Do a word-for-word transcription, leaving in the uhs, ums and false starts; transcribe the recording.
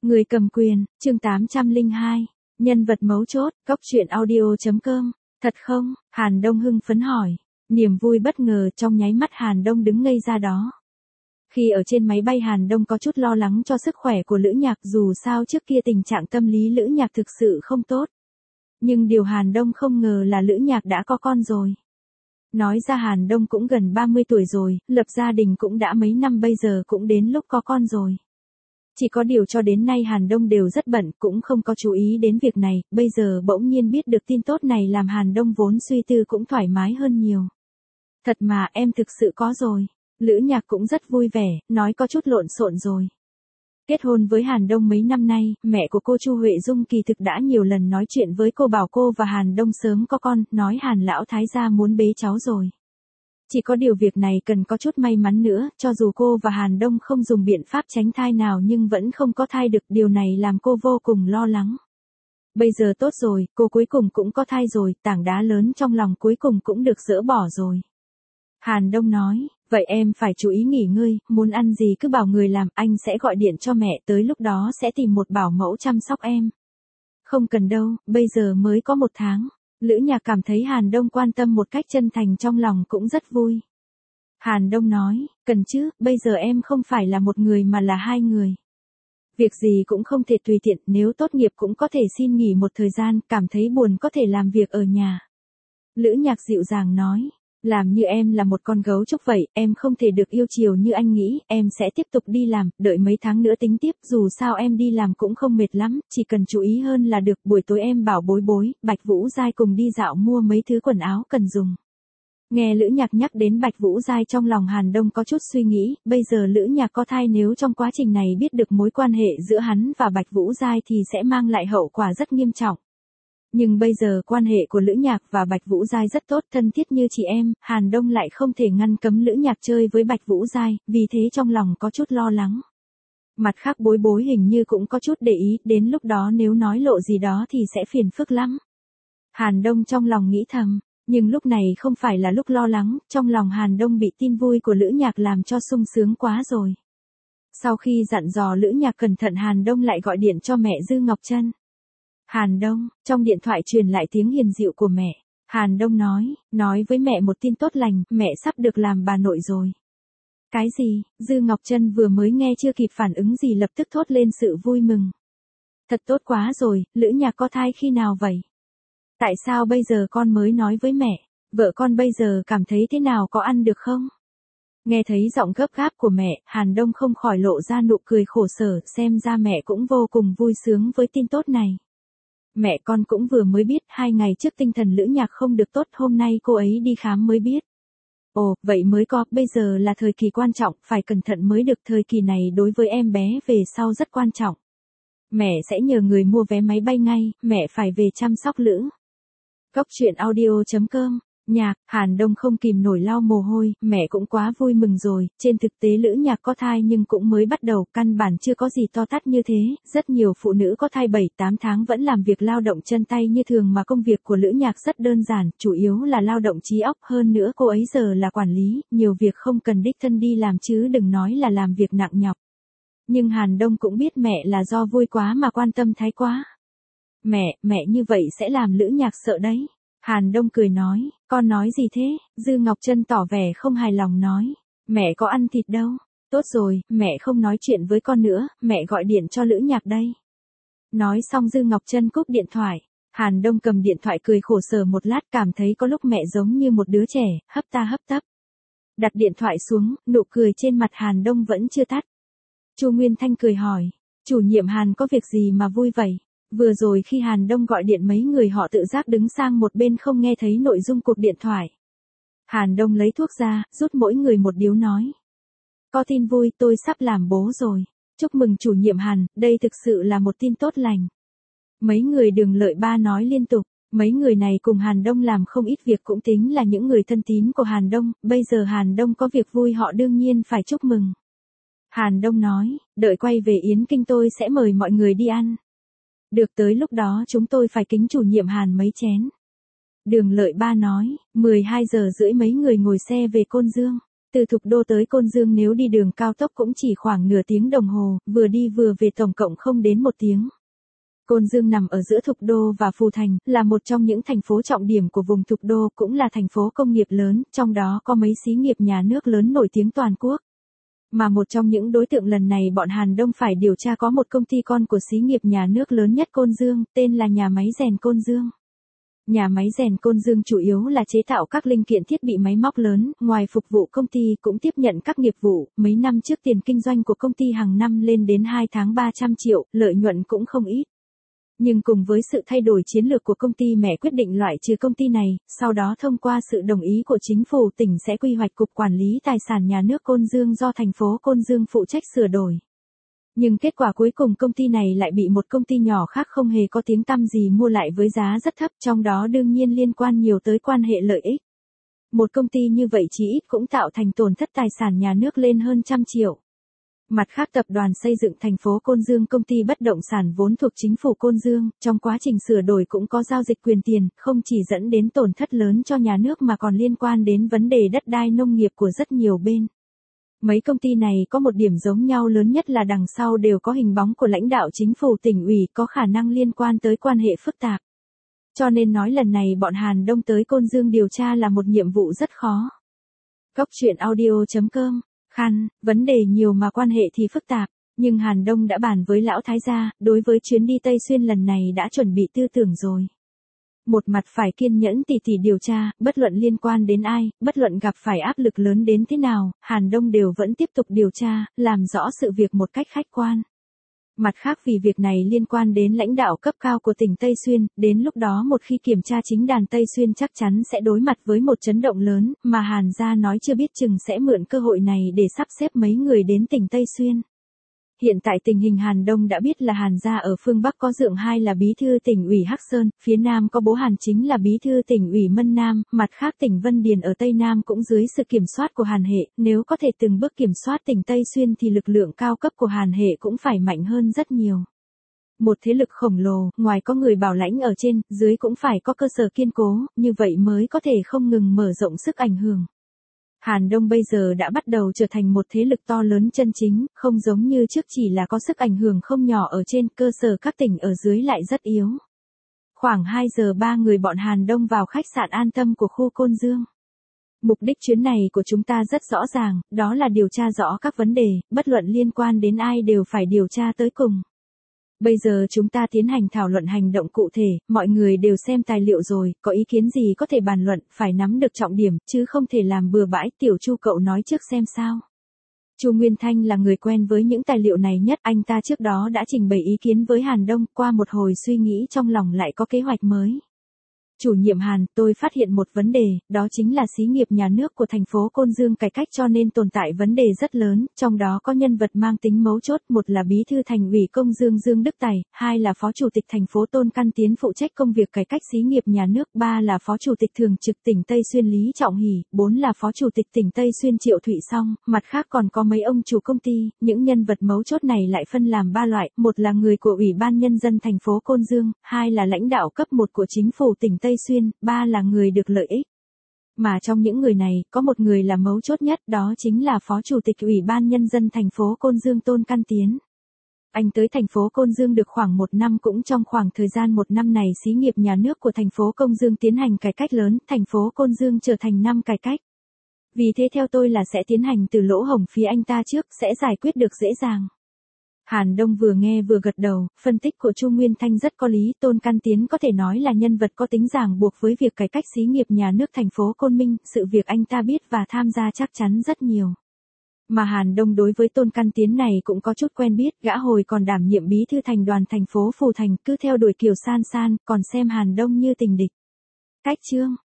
Người cầm quyền, chương tám trăm lẻ hai, nhân vật mấu chốt, góc truyện audio chấm com, thật không? Hàn Đông hưng phấn hỏi. Niềm vui bất ngờ trong nháy mắt Hàn Đông đứng ngây ra đó. Khi ở trên máy bay Hàn Đông có chút lo lắng cho sức khỏe của Lữ Nhạc, dù sao trước kia tình trạng tâm lý Lữ Nhạc thực sự không tốt. Nhưng điều Hàn Đông không ngờ là Lữ Nhạc đã có con rồi. Nói ra Hàn Đông cũng gần ba mươi tuổi rồi, lập gia đình cũng đã mấy năm, bây giờ cũng đến lúc có con rồi. Chỉ có điều cho đến nay Hàn Đông đều rất bận, cũng không có chú ý đến việc này, bây giờ bỗng nhiên biết được tin tốt này làm Hàn Đông vốn suy tư cũng thoải mái hơn nhiều. Thật mà, em thực sự có rồi. Lữ Nhạc cũng rất vui vẻ, nói có chút lộn xộn rồi. Kết hôn với Hàn Đông mấy năm nay, mẹ của cô Chu Huệ Dung kỳ thực đã nhiều lần nói chuyện với cô, bảo cô và Hàn Đông sớm có con, nói Hàn lão thái gia muốn bế cháu rồi. Chỉ có điều việc này cần có chút may mắn nữa, cho dù cô và Hàn Đông không dùng biện pháp tránh thai nào nhưng vẫn không có thai được, điều này làm cô vô cùng lo lắng. Bây giờ tốt rồi, cô cuối cùng cũng có thai rồi, tảng đá lớn trong lòng cuối cùng cũng được dỡ bỏ rồi. Hàn Đông nói, vậy em phải chú ý nghỉ ngơi, muốn ăn gì cứ bảo người làm, anh sẽ gọi điện cho mẹ, tới lúc đó sẽ tìm một bảo mẫu chăm sóc em. Không cần đâu, bây giờ mới có một tháng. Lữ Nhạc cảm thấy Hàn Đông quan tâm một cách chân thành, trong lòng cũng rất vui. Hàn Đông nói, cần chứ, bây giờ em không phải là một người mà là hai người. Việc gì cũng không thể tùy tiện, nếu tốt nghiệp cũng có thể xin nghỉ một thời gian, cảm thấy buồn có thể làm việc ở nhà. Lữ Nhạc dịu dàng nói, làm như em là một con gấu trúc vậy, em không thể được yêu chiều như anh nghĩ, em sẽ tiếp tục đi làm, đợi mấy tháng nữa tính tiếp, dù sao em đi làm cũng không mệt lắm, chỉ cần chú ý hơn là được. Buổi tối em bảo Bối Bối, Bạch Vũ Giai cùng đi dạo mua mấy thứ quần áo cần dùng. Nghe Lữ Nhạc nhắc đến Bạch Vũ Giai, trong lòng Hàn Đông có chút suy nghĩ, bây giờ Lữ Nhạc có thai, nếu trong quá trình này biết được mối quan hệ giữa hắn và Bạch Vũ Giai thì sẽ mang lại hậu quả rất nghiêm trọng. Nhưng bây giờ quan hệ của Lữ Nhạc và Bạch Vũ Giai rất tốt, thân thiết như chị em, Hàn Đông lại không thể ngăn cấm Lữ Nhạc chơi với Bạch Vũ Giai, vì thế trong lòng có chút lo lắng. Mặt khác Bối Bối hình như cũng có chút để ý, đến lúc đó nếu nói lộ gì đó thì sẽ phiền phức lắm. Hàn Đông trong lòng nghĩ thầm, nhưng lúc này không phải là lúc lo lắng, trong lòng Hàn Đông bị tin vui của Lữ Nhạc làm cho sung sướng quá rồi. Sau khi dặn dò Lữ Nhạc cẩn thận, Hàn Đông lại gọi điện cho mẹ Dư Ngọc Trân. Hàn Đông, trong điện thoại truyền lại tiếng hiền dịu của mẹ. Hàn Đông nói, nói với mẹ một tin tốt lành, mẹ sắp được làm bà nội rồi. Cái gì? Dư Ngọc Trân vừa mới nghe chưa kịp phản ứng gì lập tức thốt lên sự vui mừng. Thật tốt quá rồi, Lữ Nhạc có thai khi nào vậy? Tại sao bây giờ con mới nói với mẹ? Vợ con bây giờ cảm thấy thế nào, có ăn được không? Nghe thấy giọng gấp gáp của mẹ, Hàn Đông không khỏi lộ ra nụ cười khổ sở, xem ra mẹ cũng vô cùng vui sướng với tin tốt này. Mẹ con cũng vừa mới biết, hai ngày trước tinh thần Lữ Nhạc không được tốt, hôm nay cô ấy đi khám mới biết. Ồ, vậy mới có, bây giờ là thời kỳ quan trọng, phải cẩn thận mới được, thời kỳ này đối với em bé về sau rất quan trọng. Mẹ sẽ nhờ người mua vé máy bay ngay, mẹ phải về chăm sóc Lữ. Góc truyện audio chấm com. Nhạc, Hàn Đông không kìm nổi lau mồ hôi, mẹ cũng quá vui mừng rồi, trên thực tế Lữ Nhạc có thai nhưng cũng mới bắt đầu, căn bản chưa có gì to tát như thế, rất nhiều phụ nữ có thai bảy tám tháng vẫn làm việc lao động chân tay như thường, mà công việc của Lữ Nhạc rất đơn giản, chủ yếu là lao động trí óc, hơn nữa cô ấy giờ là quản lý, nhiều việc không cần đích thân đi làm chứ đừng nói là làm việc nặng nhọc. Nhưng Hàn Đông cũng biết mẹ là do vui quá mà quan tâm thái quá. Mẹ, mẹ như vậy sẽ làm Lữ Nhạc sợ đấy. Hàn Đông cười nói, con nói gì thế? Dư Ngọc Trân tỏ vẻ không hài lòng nói, mẹ có ăn thịt đâu. Tốt rồi, mẹ không nói chuyện với con nữa, mẹ gọi điện cho Lữ Nhạc đây. Nói xong Dư Ngọc Trân cúp điện thoại. Hàn Đông cầm điện thoại cười khổ sở một lát, cảm thấy có lúc mẹ giống như một đứa trẻ, hấp ta hấp tấp. Đặt điện thoại xuống, nụ cười trên mặt Hàn Đông vẫn chưa tắt. Chu Nguyên Thanh cười hỏi, chủ nhiệm Hàn có việc gì mà vui vậy? Vừa rồi khi Hàn Đông gọi điện mấy người họ tự giác đứng sang một bên không nghe thấy nội dung cuộc điện thoại. Hàn Đông lấy thuốc ra, rút mỗi người một điếu nói. Có tin vui, tôi sắp làm bố rồi. Chúc mừng chủ nhiệm Hàn, đây thực sự là một tin tốt lành. Mấy người Đường Lợi Ba nói liên tục, mấy người này cùng Hàn Đông làm không ít việc, cũng tính là những người thân tín của Hàn Đông, bây giờ Hàn Đông có việc vui họ đương nhiên phải chúc mừng. Hàn Đông nói, đợi quay về Yến Kinh tôi sẽ mời mọi người đi ăn. Được, tới lúc đó chúng tôi phải kính chủ nhiệm Hàn mấy chén. Đường Lợi Ba nói, mười hai giờ rưỡi mấy người ngồi xe về Côn Dương. Từ Thục Đô tới Côn Dương nếu đi đường cao tốc cũng chỉ khoảng nửa tiếng đồng hồ, vừa đi vừa về tổng cộng không đến một tiếng. Côn Dương nằm ở giữa Thục Đô và Phù Thành, là một trong những thành phố trọng điểm của vùng Thục Đô, cũng là thành phố công nghiệp lớn, trong đó có mấy xí nghiệp nhà nước lớn nổi tiếng toàn quốc. Mà một trong những đối tượng lần này bọn Hàn Đông phải điều tra có một công ty con của xí nghiệp nhà nước lớn nhất Côn Dương, tên là nhà máy rèn Côn Dương. Nhà máy rèn Côn Dương chủ yếu là chế tạo các linh kiện thiết bị máy móc lớn, ngoài phục vụ công ty cũng tiếp nhận các nghiệp vụ, mấy năm trước tiền kinh doanh của công ty hàng năm lên đến hai tháng ba trăm triệu, lợi nhuận cũng không ít. Nhưng cùng với sự thay đổi chiến lược của công ty mẹ quyết định loại trừ công ty này, sau đó thông qua sự đồng ý của chính phủ tỉnh sẽ quy hoạch cục quản lý tài sản nhà nước Côn Dương do thành phố Côn Dương phụ trách sửa đổi. Nhưng kết quả cuối cùng công ty này lại bị một công ty nhỏ khác không hề có tiếng tăm gì mua lại với giá rất thấp, trong đó đương nhiên liên quan nhiều tới quan hệ lợi ích. Một công ty như vậy chỉ ít cũng tạo thành tổn thất tài sản nhà nước lên hơn trăm triệu. Mặt khác tập đoàn xây dựng thành phố Côn Dương công ty bất động sản vốn thuộc chính phủ Côn Dương, trong quá trình sửa đổi cũng có giao dịch quyền tiền, không chỉ dẫn đến tổn thất lớn cho nhà nước mà còn liên quan đến vấn đề đất đai nông nghiệp của rất nhiều bên. Mấy công ty này có một điểm giống nhau lớn nhất là đằng sau đều có hình bóng của lãnh đạo chính phủ tỉnh ủy, có khả năng liên quan tới quan hệ phức tạp. Cho nên nói lần này bọn Hàn Đông tới Côn Dương điều tra là một nhiệm vụ rất khó. Góc truyện audio chấm com. Khăn, vấn đề nhiều mà quan hệ thì phức tạp, nhưng Hàn Đông đã bàn với lão thái gia, đối với chuyến đi Tây Xuyên lần này đã chuẩn bị tư tưởng rồi. Một mặt phải kiên nhẫn tỉ tỉ điều tra, bất luận liên quan đến ai, bất luận gặp phải áp lực lớn đến thế nào, Hàn Đông đều vẫn tiếp tục điều tra, làm rõ sự việc một cách khách quan. Mặt khác vì việc này liên quan đến lãnh đạo cấp cao của tỉnh Tây Xuyên, đến lúc đó một khi kiểm tra chính đàn Tây Xuyên chắc chắn sẽ đối mặt với một chấn động lớn, mà Hàn gia nói chưa biết chừng sẽ mượn cơ hội này để sắp xếp mấy người đến tỉnh Tây Xuyên. Hiện tại tình hình Hàn Đông đã biết là Hàn gia ở phương Bắc có Dượng Hai là bí thư tỉnh ủy Hắc Sơn, phía Nam có bố Hàn Chính là bí thư tỉnh ủy Mân Nam, mặt khác tỉnh Vân Điền ở Tây Nam cũng dưới sự kiểm soát của Hàn Hệ, nếu có thể từng bước kiểm soát tỉnh Tây Xuyên thì lực lượng cao cấp của Hàn Hệ cũng phải mạnh hơn rất nhiều. Một thế lực khổng lồ, ngoài có người bảo lãnh ở trên, dưới cũng phải có cơ sở kiên cố, như vậy mới có thể không ngừng mở rộng sức ảnh hưởng. Hàn Đông bây giờ đã bắt đầu trở thành một thế lực to lớn chân chính, không giống như trước chỉ là có sức ảnh hưởng không nhỏ ở trên, cơ sở các tỉnh ở dưới lại rất yếu. Khoảng hai giờ ba người bọn Hàn Đông vào khách sạn An Tâm của khu Côn Dương. Mục đích chuyến này của chúng ta rất rõ ràng, đó là điều tra rõ các vấn đề, bất luận liên quan đến ai đều phải điều tra tới cùng. Bây giờ chúng ta tiến hành thảo luận hành động cụ thể, mọi người đều xem tài liệu rồi, có ý kiến gì có thể bàn luận, phải nắm được trọng điểm, chứ không thể làm bừa bãi. Tiểu Chu cậu nói trước xem sao. Chu Nguyên Thanh là người quen với những tài liệu này nhất, anh ta trước đó đã trình bày ý kiến với Hàn Đông, qua một hồi suy nghĩ trong lòng lại có kế hoạch mới. Chủ nhiệm Hàn, tôi phát hiện một vấn đề, đó chính là xí nghiệp nhà nước của thành phố Côn Dương cải cách cho nên tồn tại vấn đề rất lớn, trong đó có nhân vật mang tính mấu chốt, một là bí thư thành ủy Công Dương Dương Đức Tài, hai là phó chủ tịch thành phố Tôn Căn Tiến phụ trách công việc cải cách xí nghiệp nhà nước, ba là phó chủ tịch thường trực tỉnh Tây Xuyên Lý Trọng Hỷ, bốn là phó chủ tịch tỉnh Tây Xuyên Triệu Thụy Song, mặt khác còn có mấy ông chủ công ty, những nhân vật mấu chốt này lại phân làm ba loại, một là người của Ủy ban Nhân dân thành phố Côn Dương, hai là lãnh đạo cấp một của chính phủ tỉnh Tây Xuyên, ba là người được lợi ích. Mà trong những người này, có một người là mấu chốt nhất, đó chính là Phó Chủ tịch Ủy ban Nhân dân thành phố Côn Dương Tôn Căn Tiến. Anh tới thành phố Côn Dương được khoảng một năm, cũng trong khoảng thời gian một năm này xí nghiệp nhà nước của thành phố Côn Dương tiến hành cải cách lớn, thành phố Côn Dương trở thành năm cải cách. Vì thế theo tôi là sẽ tiến hành từ lỗ hổng phía anh ta trước, sẽ giải quyết được dễ dàng. Hàn Đông vừa nghe vừa gật đầu, phân tích của Chu Nguyên Thanh rất có lý, Tôn Căn Tiến có thể nói là nhân vật có tính ràng buộc với việc cải cách xí nghiệp nhà nước thành phố Côn Minh, sự việc anh ta biết và tham gia chắc chắn rất nhiều. Mà Hàn Đông đối với Tôn Căn Tiến này cũng có chút quen biết, gã hồi còn đảm nhiệm bí thư thành đoàn thành phố Phù Thành, cứ theo đuổi Kiều San San, còn xem Hàn Đông như tình địch. Cách chương